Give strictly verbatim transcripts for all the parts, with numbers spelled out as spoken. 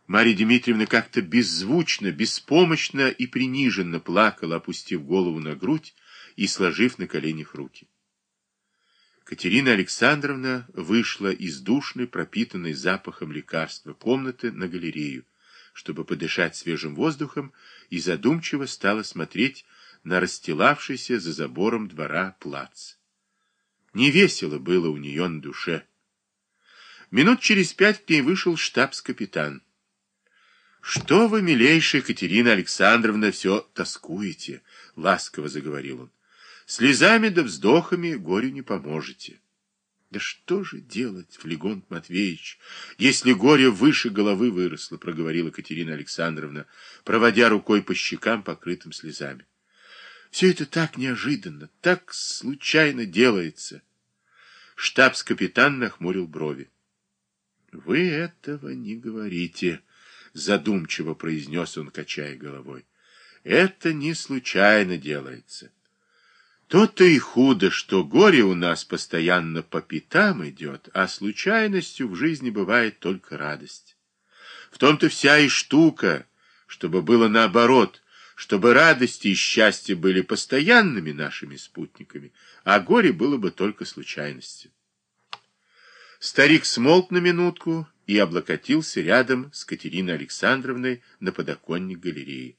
Марья Дмитриевна как-то беззвучно, беспомощно и приниженно плакала, опустив голову на грудь и сложив на коленях руки. Катерина Александровна вышла из душной, пропитанной запахом лекарства комнаты на галерею, чтобы подышать свежим воздухом, и задумчиво стала смотреть на расстилавшийся за забором двора плац. Невесело было у нее на душе. Минут через пять к ней вышел штабс-капитан. — Что вы, милейшая Катерина Александровна, все тоскуете? — ласково заговорил он. — Слезами да вздохами горю не поможете. — Да что же делать, Флегонт Матвеевич, если горе выше головы выросло, — проговорила Катерина Александровна, проводя рукой по щекам, покрытым слезами. — Все это так неожиданно, так случайно делается. Штабс-капитан нахмурил брови. — Вы этого не говорите, — задумчиво произнес он, качая головой. — Это не случайно делается. То-то и худо, что горе у нас постоянно по пятам идет, а случайностью в жизни бывает только радость. В том-то вся и штука, чтобы было наоборот, чтобы радости и счастье были постоянными нашими спутниками, а горе было бы только случайностью. Старик смолк на минутку и облокотился рядом с Катериной Александровной на подоконник галереи.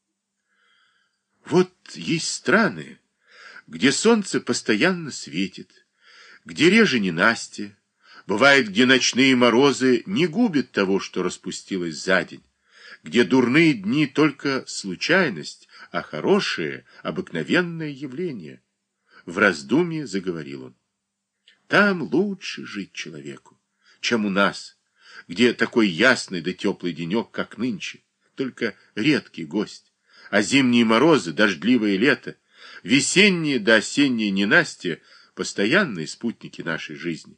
Вот есть страны, где солнце постоянно светит, где реже ненастье, бывает, где ночные морозы не губят того, что распустилось за день, где дурные дни только случайность, а хорошие — обыкновенное явление. В раздумье заговорил он. Там лучше жить человеку, чем у нас, где такой ясный да теплый денек, как нынче, только редкий гость, а зимние морозы, дождливое лето, весенние да осенние ненастья — постоянные спутники нашей жизни.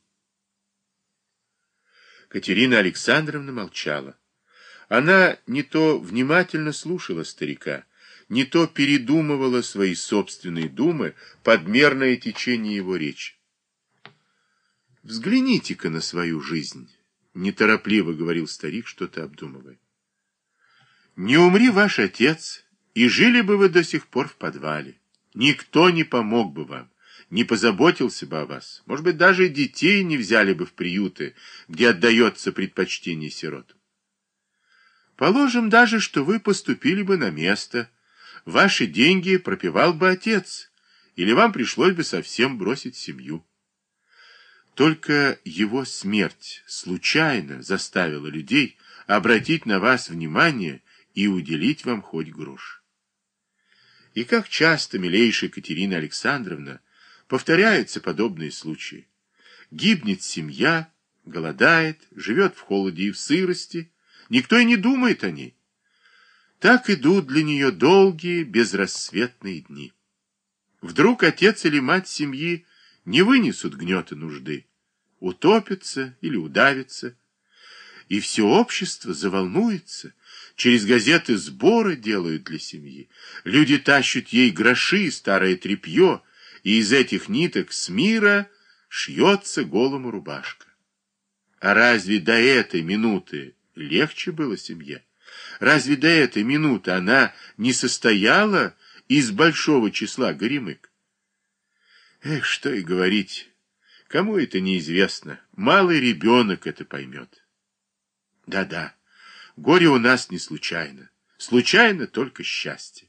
Катерина Александровна молчала. Она не то внимательно слушала старика, не то передумывала свои собственные думы под мерное течение его речи. «Взгляните-ка на свою жизнь», — неторопливо говорил старик, что-то обдумывая. «Не умри ваш отец, и жили бы вы до сих пор в подвале. Никто не помог бы вам, не позаботился бы о вас. Может быть, даже детей не взяли бы в приюты, где отдается предпочтение сиротам. Положим даже, что вы поступили бы на место. Ваши деньги пропивал бы отец, или вам пришлось бы совсем бросить семью. Только его смерть случайно заставила людей обратить на вас внимание и уделить вам хоть грош. И как часто, милейшая Катерина Александровна, повторяются подобные случаи. Гибнет семья, голодает, живет в холоде и в сырости, никто и не думает о ней. Так идут для нее долгие, безрассветные дни. Вдруг отец или мать семьи не вынесут гнета нужды, утопятся или удавятся, и все общество заволнуется, через газеты сборы делают для семьи, люди тащат ей гроши, старое тряпье, и из этих ниток с мира шьется голому рубашка. А разве до этой минуты легче было семье? Разве до этой минуты она не состояла из большого числа горемык? Эх, что и говорить, кому это неизвестно, малый ребенок это поймет. Да-да, горе у нас не случайно, случайно только счастье.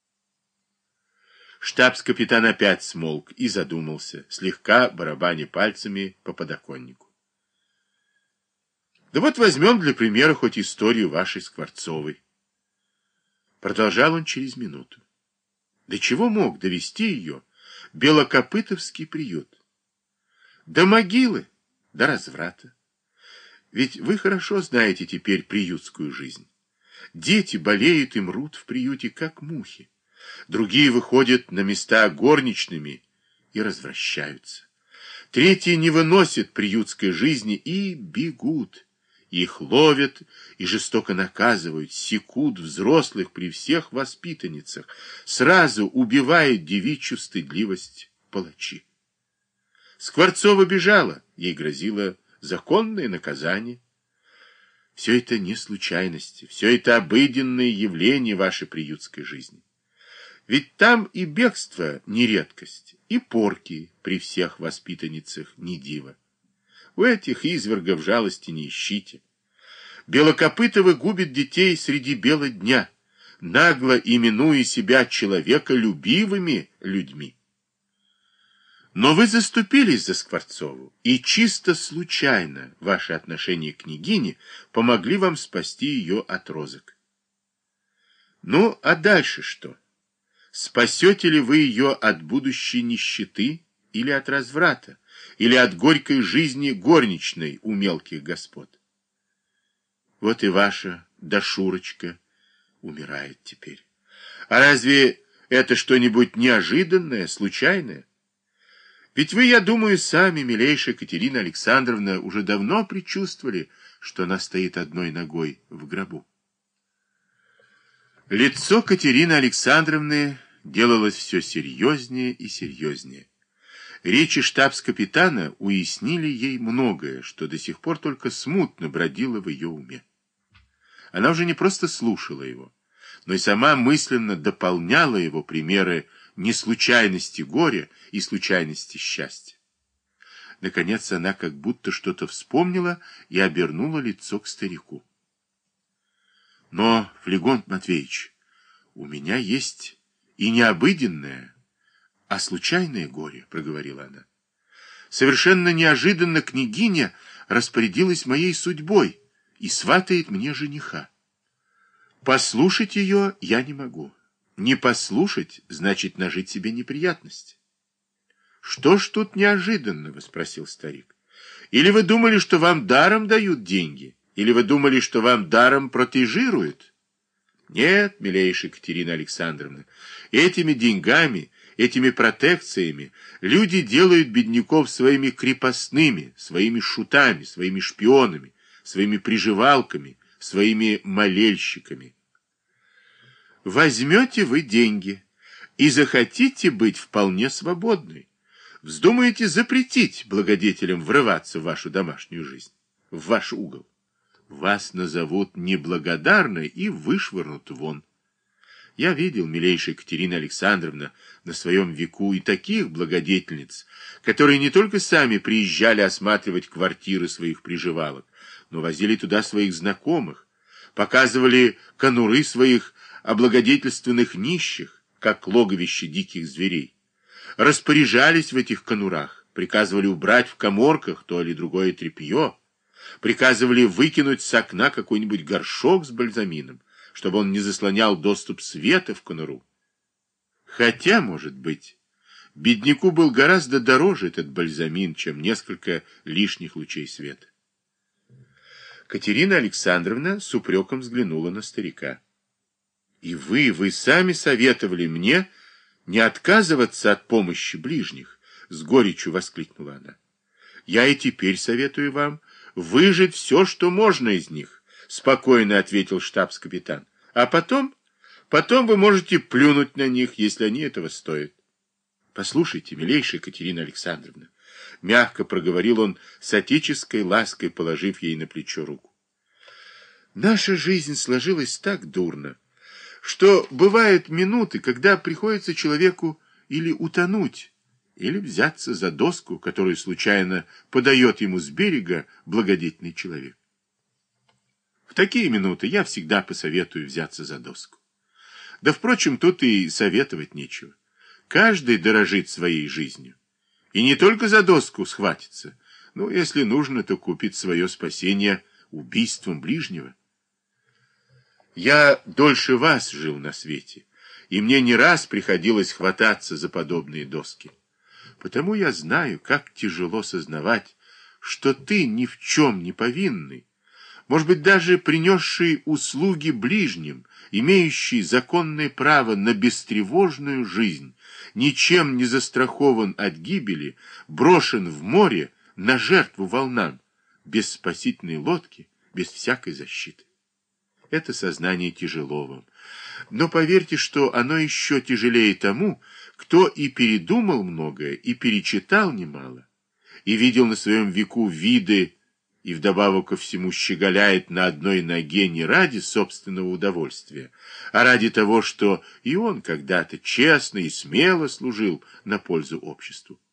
Штабс-капитан опять смолк и задумался, слегка барабаня пальцами по подоконнику. Да вот возьмем для примера хоть историю вашей Скворцовой. Продолжал он через минуту. До чего мог довести ее Белокопытовский приют? До могилы, до разврата. Ведь вы хорошо знаете теперь приютскую жизнь. Дети болеют и мрут в приюте, как мухи. Другие выходят на места горничными и развращаются. Третьи не выносят приютской жизни и бегут. Их ловят и жестоко наказывают, секут взрослых при всех воспитанницах, сразу убивают девичью стыдливость палачи. Скворцова бежала, ей грозило законное наказание. Все это не случайности, все это обыденные явления вашей приютской жизни. Ведь там и бегство не редкость, и порки при всех воспитанницах не диво. У этих извергов жалости не ищите. Белокопытовы губит детей среди бела дня, нагло именуя себя человеколюбивыми людьми. Но вы заступились за Скворцову, и чисто случайно ваши отношения к княгине помогли вам спасти ее от розыск. Ну, а дальше что? Спасете ли вы ее от будущей нищеты или от разврата, или от горькой жизни горничной у мелких господ? Вот и ваша Дашурочка умирает теперь. А разве это что-нибудь неожиданное, случайное? Ведь вы, я думаю, сами, милейшая Катерина Александровна, уже давно предчувствовали, что она стоит одной ногой в гробу. Лицо Катерины Александровны делалось все серьезнее и серьезнее. Речи штабс-капитана уяснили ей многое, что до сих пор только смутно бродило в ее уме. Она уже не просто слушала его, но и сама мысленно дополняла его примеры неслучайности горя и случайности счастья. Наконец она как будто что-то вспомнила и обернула лицо к старику. Но, Флегонт Матвеевич, у меня есть и не обыденное, а случайное горе, проговорила она. Совершенно неожиданно княгиня распорядилась моей судьбой и сватает мне жениха. Послушать ее я не могу. Не послушать, значит нажить себе неприятность. Что ж тут неожиданного, спросил старик. Или вы думали, что вам даром дают деньги? Или вы думали, что вам даром протежируют? Нет, милейшая Екатерина Александровна, этими деньгами, этими протекциями люди делают бедняков своими крепостными, своими шутами, своими шпионами, своими приживалками, своими молельщиками. Возьмете вы деньги и захотите быть вполне свободной. Вздумаете запретить благодетелям врываться в вашу домашнюю жизнь, в ваш угол. Вас назовут неблагодарной и вышвырнут вон. Я видел, милейшая Екатерина Александровна, на своем веку и таких благодетельниц, которые не только сами приезжали осматривать квартиры своих приживалок, но возили туда своих знакомых, показывали конуры своих облагодетельственных нищих, как логовище диких зверей, распоряжались в этих конурах, приказывали убрать в каморках то или другое тряпье, приказывали выкинуть с окна какой-нибудь горшок с бальзамином, чтобы он не заслонял доступ света в конуру. Хотя, может быть, бедняку был гораздо дороже этот бальзамин, чем несколько лишних лучей света. Катерина Александровна с упреком взглянула на старика. И вы, вы сами советовали мне не отказываться от помощи ближних, с горечью воскликнула она. Я и теперь советую вам выжать все, что можно из них, спокойно ответил штабс-капитан. А потом, потом вы можете плюнуть на них, если они этого стоят. Послушайте, милейшая Катерина Александровна, мягко проговорил он с отеческой лаской, положив ей на плечо руку. Наша жизнь сложилась так дурно, что бывают минуты, когда приходится человеку или утонуть, или взяться за доску, которую случайно подает ему с берега благодетельный человек. В такие минуты я всегда посоветую взяться за доску. Да, впрочем, тут и советовать нечего. Каждый дорожит своей жизнью. И не только за доску схватится, но, если нужно, то купит свое спасение убийством ближнего. Я дольше вас жил на свете, и мне не раз приходилось хвататься за подобные доски. Потому я знаю, как тяжело сознавать, что ты ни в чем не повинный, может быть, даже принесший услуги ближним, имеющий законное право на бестревожную жизнь, ничем не застрахован от гибели, брошен в море на жертву волнам, без спасительной лодки, без всякой защиты. Это сознание тяжело вам. Но поверьте, что оно еще тяжелее тому, кто и передумал многое, и перечитал немало, и видел на своем веку виды и вдобавок ко всему щеголяет на одной ноге не ради собственного удовольствия, а ради того, что и он когда-то честно и смело служил на пользу обществу.